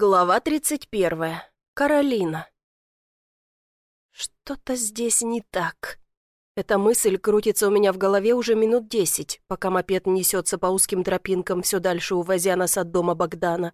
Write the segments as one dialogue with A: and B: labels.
A: Глава 31. Каролина. Что-то здесь не так. Эта мысль крутится у меня в голове уже минут 10, пока мопед несется по узким тропинкам, все дальше увозя нас от дома Богдана.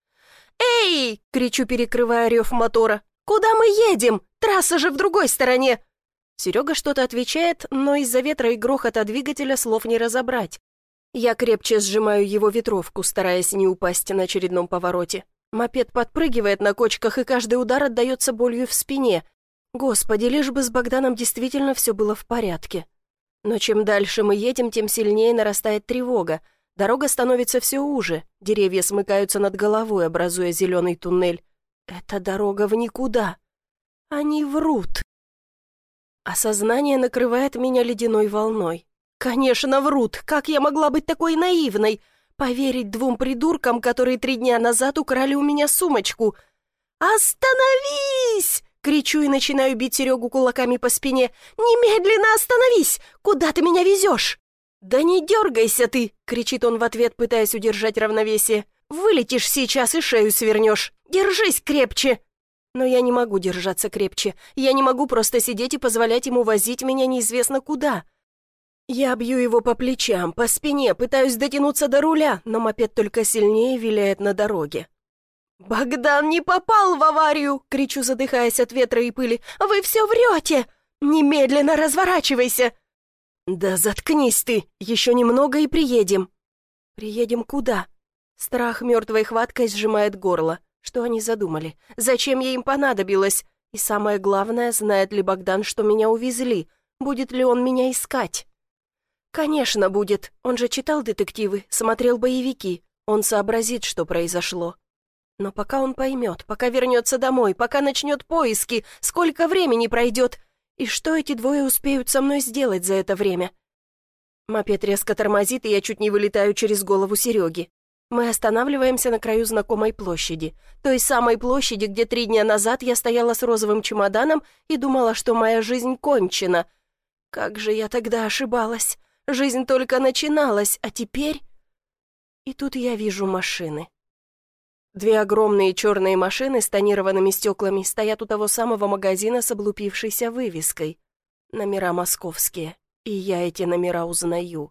A: «Эй!» — кричу, перекрывая рев мотора. «Куда мы едем? Трасса же в другой стороне!» Серега что-то отвечает, но из-за ветра и грохота двигателя слов не разобрать. Я крепче сжимаю его ветровку, стараясь не упасть на очередном повороте. Мопед подпрыгивает на кочках, и каждый удар отдается болью в спине. Господи, лишь бы с Богданом действительно все было в порядке. Но чем дальше мы едем, тем сильнее нарастает тревога. Дорога становится все уже, деревья смыкаются над головой, образуя зеленый туннель. Это дорога в никуда. Они врут. Осознание накрывает меня ледяной волной. Конечно, врут. Как я могла быть такой наивной? Поверить двум придуркам, которые 3 дня назад украли у меня сумочку. «Остановись!» — кричу и начинаю бить Серегу кулаками по спине. «Немедленно остановись! Куда ты меня везешь?» «Да не дергайся ты!» — кричит он в ответ, пытаясь удержать равновесие. «Вылетишь сейчас и шею свернешь! Держись крепче!» Но я не могу держаться крепче. Я не могу просто сидеть и позволять ему возить меня неизвестно куда. Я бью его по плечам, по спине, пытаюсь дотянуться до руля, но мопед только сильнее виляет на дороге. «Богдан не попал в аварию!» — кричу, задыхаясь от ветра и пыли. «Вы все врете! Немедленно разворачивайся!» «Да заткнись ты! Еще немного и приедем!» «Приедем куда?» Страх мертвой хваткой сжимает горло. Что они задумали? Зачем я им понадобилась? И самое главное, знает ли Богдан, что меня увезли? Будет ли он меня искать? Конечно, будет. Он же читал детективы, смотрел боевики. Он сообразит, что произошло. Но пока он поймет, пока вернется домой, пока начнет поиски, сколько времени пройдет? И что эти двое успеют со мной сделать за это время? Мопед резко тормозит, и я чуть не вылетаю через голову Сереги. Мы останавливаемся на краю знакомой площади. Той самой площади, где 3 дня назад я стояла с розовым чемоданом и думала, что моя жизнь кончена. Как же я тогда ошибалась. Жизнь только начиналась, а теперь... И тут я вижу машины. 2 огромные черные машины с тонированными стеклами стоят у того самого магазина с облупившейся вывеской. Номера московские, и я эти номера узнаю.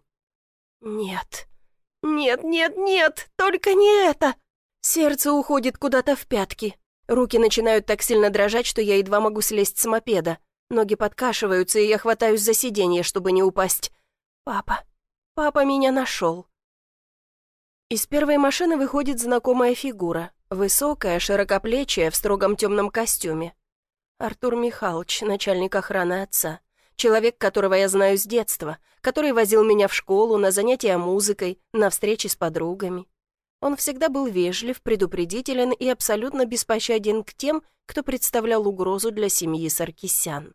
A: Нет, нет, нет, нет, только не это! Сердце уходит куда-то в пятки. Руки начинают так сильно дрожать, что я едва могу слезть с мопеда. Ноги подкашиваются, и я хватаюсь за сиденье, чтобы не упасть. Папа меня нашел. Из первой машины выходит знакомая фигура, высокая, широкоплечья, в строгом темном костюме. Артур Михайлович, начальник охраны отца, человек, которого я знаю с детства, который возил меня в школу, на занятия музыкой, на встречи с подругами. Он всегда был вежлив, предупредителен и абсолютно беспощаден к тем, кто представлял угрозу для семьи Саркисян.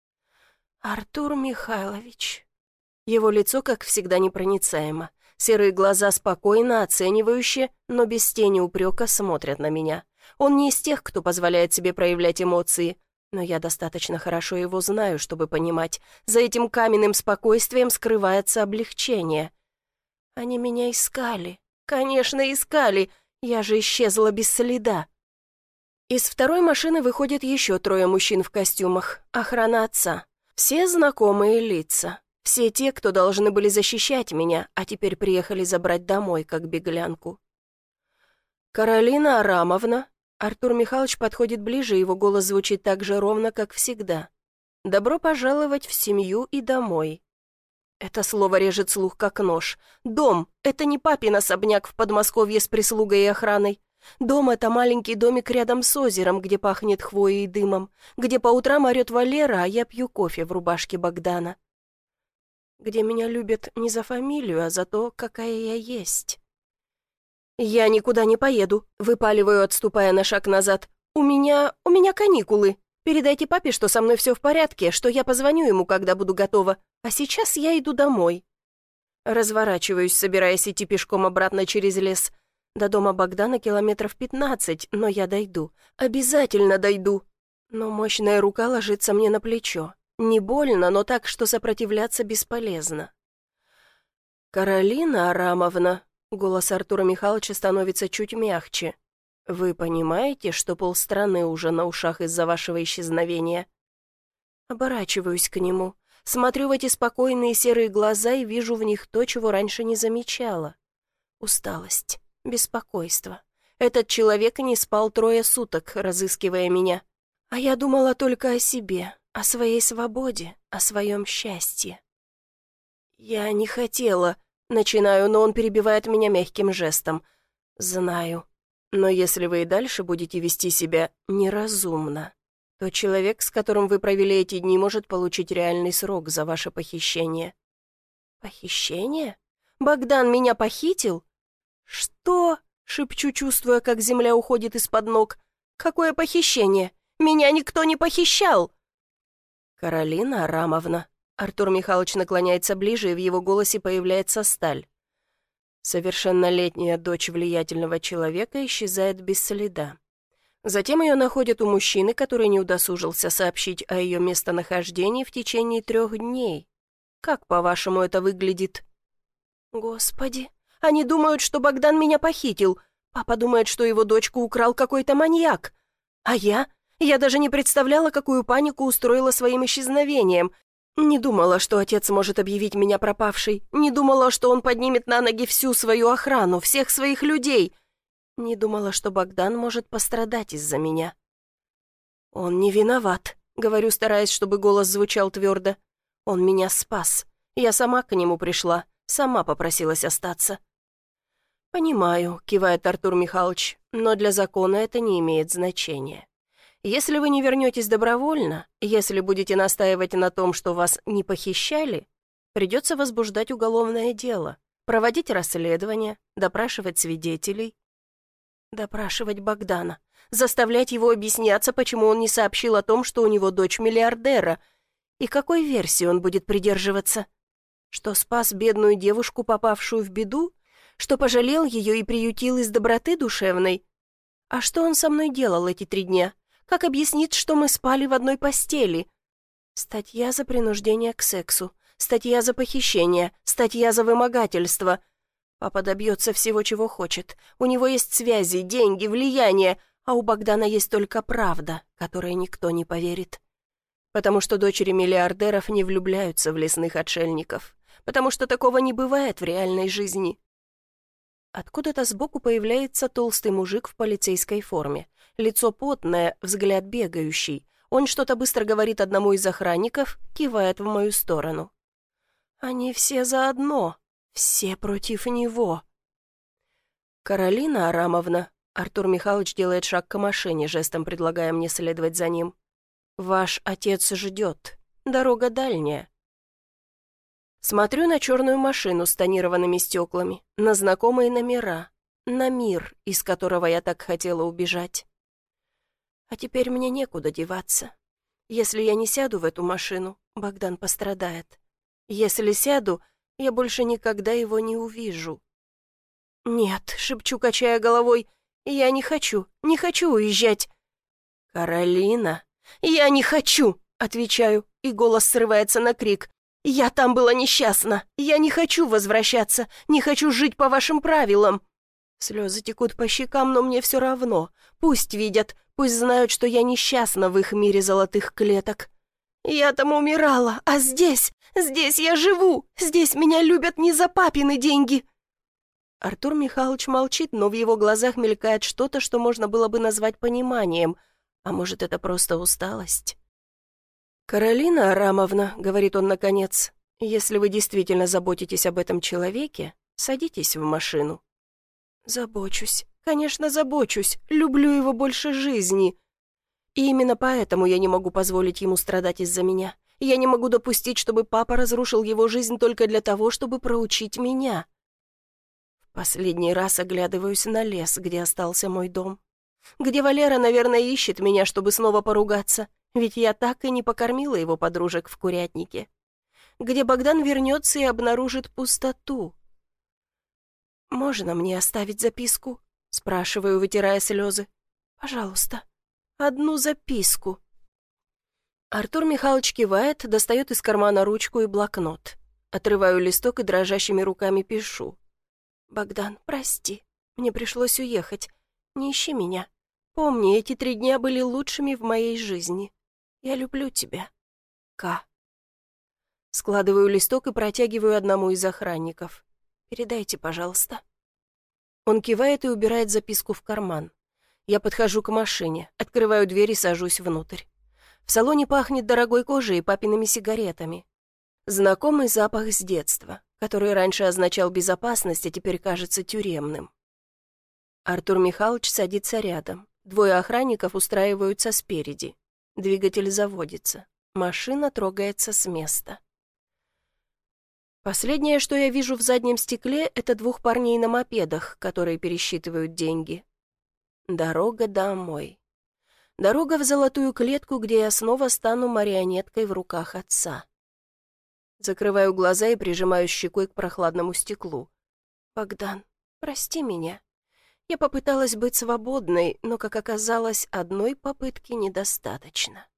A: Артур Михайлович... Его лицо, как всегда, непроницаемо. Серые глаза спокойно, оценивающие, но без тени упрека смотрят на меня. Он не из тех, кто позволяет себе проявлять эмоции, но я достаточно хорошо его знаю, чтобы понимать, за этим каменным спокойствием скрывается облегчение. Они меня искали. Конечно, искали. Я же исчезла без следа. Из второй машины выходят еще 3 мужчин в костюмах. Охрана отца. Все знакомые лица. Все те, кто должны были защищать меня, а теперь приехали забрать домой, как беглянку. «Каролина Арамовна». Артур Михайлович подходит ближе, его голос звучит так же ровно, как всегда. «Добро пожаловать в семью и домой». Это слово режет слух, как нож. Дом — это не папин особняк в Подмосковье с прислугой и охраной. Дом — это маленький домик рядом с озером, где пахнет хвоей и дымом, где по утрам орет Валера, а я пью кофе в рубашке Богдана. Где меня любят не за фамилию, а за то, какая я есть. «Я никуда не поеду», — выпаливаю, отступая на шаг назад. У меня каникулы. Передайте папе, что со мной все в порядке, что я позвоню ему, когда буду готова. А сейчас я иду домой». Разворачиваюсь, собираясь идти пешком обратно через лес. До дома Богдана километров 15, но я дойду. Обязательно дойду. Но мощная рука ложится мне на плечо. Не больно, но так, что сопротивляться бесполезно. «Каролина Арамовна», — голос Артура Михайловича становится чуть мягче. Вы понимаете, что полстраны уже на ушах из-за вашего исчезновения? Оборачиваюсь к нему, смотрю в эти спокойные серые глаза и вижу в них то, чего раньше не замечала. Усталость, беспокойство. Этот человек не спал 3 суток, разыскивая меня. А я думала только о себе, о своей свободе, о своем счастье. «Я не хотела», — начинаю, но он перебивает меня мягким жестом. «Знаю. Но если вы и дальше будете вести себя неразумно, то человек, с которым вы провели эти дни, может получить реальный срок за ваше похищение». «Похищение? Богдан меня похитил?» «Что?» — шепчу, чувствуя, как земля уходит из-под ног. «Какое похищение? Меня никто не похищал!» «Каролина Арамовна». Артур Михайлович наклоняется ближе, и в его голосе появляется сталь. Совершеннолетняя дочь влиятельного человека исчезает без следа. Затем ее находят у мужчины, который не удосужился сообщить о ее местонахождении в течение 3 дней. Как, по-вашему, это выглядит? Господи, они думают, что Богдан меня похитил. Папа думает, что его дочку украл какой-то маньяк. А я? Я даже не представляла, какую панику устроила своим исчезновением. Не думала, что отец может объявить меня пропавшей. Не думала, что он поднимет на ноги всю свою охрану, всех своих людей. Не думала, что Богдан может пострадать из-за меня. «Он не виноват», — говорю, стараясь, чтобы голос звучал твердо. «Он меня спас. Я сама к нему пришла, сама попросилась остаться». «Понимаю», — кивает Артур Михайлович, «но для закона это не имеет значения. Если вы не вернетесь добровольно, если будете настаивать на том, что вас не похищали, придется возбуждать уголовное дело, проводить расследование, допрашивать свидетелей». Допрашивать Богдана, заставлять его объясняться, почему он не сообщил о том, что у него дочь миллиардера, и какой версии он будет придерживаться. Что спас бедную девушку, попавшую в беду? Что пожалел ее и приютил из доброты душевной? А что он со мной делал эти 3 дня? Как объяснит, что мы спали в одной постели? Статья за принуждение к сексу, статья за похищение, статья за вымогательство. Папа добьется всего, чего хочет. У него есть связи, деньги, влияние, а у Богдана есть только правда, которой никто не поверит. Потому что дочери миллиардеров не влюбляются в лесных отшельников. Потому что такого не бывает в реальной жизни. Откуда-то сбоку появляется толстый мужик в полицейской форме. Лицо потное, взгляд бегающий. Он что-то быстро говорит одному из охранников, кивает в мою сторону. Они все заодно, все против него. «Каролина Арамовна», — Артур Михайлович делает шаг к машине, жестом предлагая мне следовать за ним. «Ваш отец ждет. Дорога дальняя». Смотрю на черную машину с тонированными стеклами, на знакомые номера, на мир, из которого я так хотела убежать. А теперь мне некуда деваться. Если я не сяду в эту машину, Богдан пострадает. Если сяду, я больше никогда его не увижу. «Нет», — шепчу, качая головой, — «я не хочу уезжать». «Каролина!» «Я не хочу!» — отвечаю, и голос срывается на крик. «Я там была несчастна! Я не хочу возвращаться! Не хочу жить по вашим правилам!» Слезы текут по щекам, но мне все равно. Пусть видят, пусть знают, что я несчастна в их мире золотых клеток. Я там умирала, а здесь я живу! Здесь меня любят не за папины деньги!» Артур Михайлович молчит, но в его глазах мелькает что-то, что можно было бы назвать пониманием. А может, это просто усталость? «Каролина Арамовна», — говорит он наконец, — «если вы действительно заботитесь об этом человеке, садитесь в машину». «Забочусь, конечно, забочусь, люблю его больше жизни. И именно поэтому я не могу позволить ему страдать из-за меня. Я не могу допустить, чтобы папа разрушил его жизнь только для того, чтобы проучить меня». В последний раз оглядываюсь на лес, где остался мой дом. Где Валера, наверное, ищет меня, чтобы снова поругаться, ведь я так и не покормила его подружек в курятнике. Где Богдан вернется и обнаружит пустоту. «Можно мне оставить записку?» — спрашиваю, вытирая слезы. «Пожалуйста, одну записку». Артур Михайлович кивает, достает из кармана ручку и блокнот. Отрываю листок и дрожащими руками пишу. «Богдан, прости, мне пришлось уехать. Не ищи меня. Помни, эти 3 дня были лучшими в моей жизни. Я люблю тебя. К. Складываю листок и протягиваю одному из охранников. Передайте, пожалуйста. Он кивает и убирает записку в карман. Я подхожу к машине, открываю дверь и сажусь внутрь. В салоне пахнет дорогой кожей и папиными сигаретами. Знакомый запах с детства, который раньше означал безопасность, а теперь кажется тюремным. Артур Михайлович садится рядом. 2 охранников устраиваются спереди. Двигатель заводится. Машина трогается с места. Последнее, что я вижу в заднем стекле, это 2 парней на мопедах, которые пересчитывают деньги. Дорога домой. Дорога в золотую клетку, где я снова стану марионеткой в руках отца. Закрываю глаза и прижимаю щекой к прохладному стеклу. «Богдан, прости меня. Я попыталась быть свободной, но, как оказалось, одной попытки недостаточно».